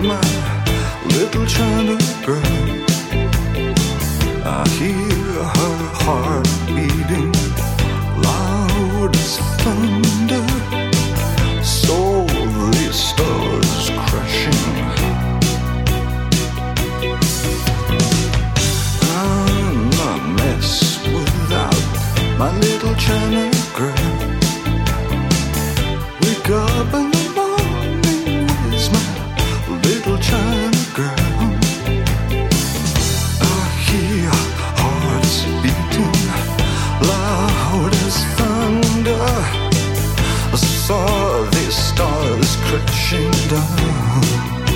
my little China girl. I hear her heart beating loud as thunder, softly stars crashing. I'm a mess without my little China girl. Wake up in the morning, where's my little China girl? I hear hearts beating loud as thunder. I saw these stars crashing down.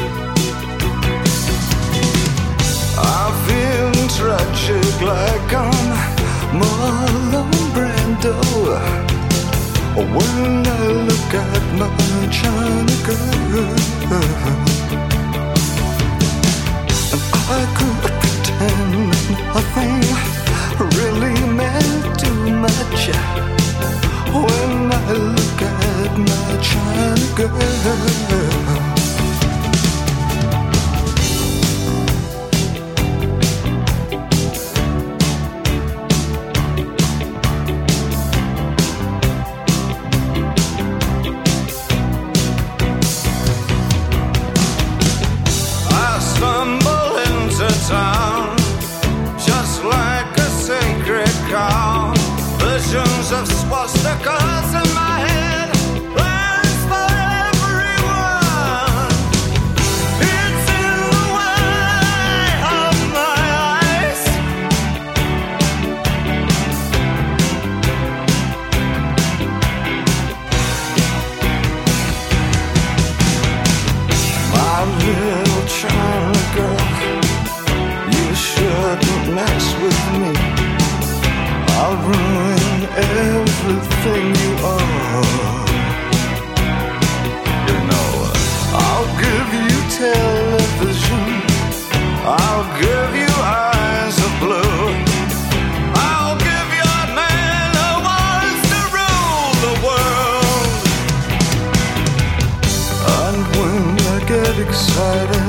I feel tragic like I'm Marlon Brando when I look at my China girl. And I could pretend nothing really meant too much when I look at my China girl. Town, just like a sacred cow. Visions of swastikas in my head, plans for everyone. It's in the way of my eyes. My little China girl, shouldn't mess with me. I'll ruin everything you are. You know, I'll give you television, I'll give you eyes of blue, I'll give you a man who wants to rule the world. And when I get excited,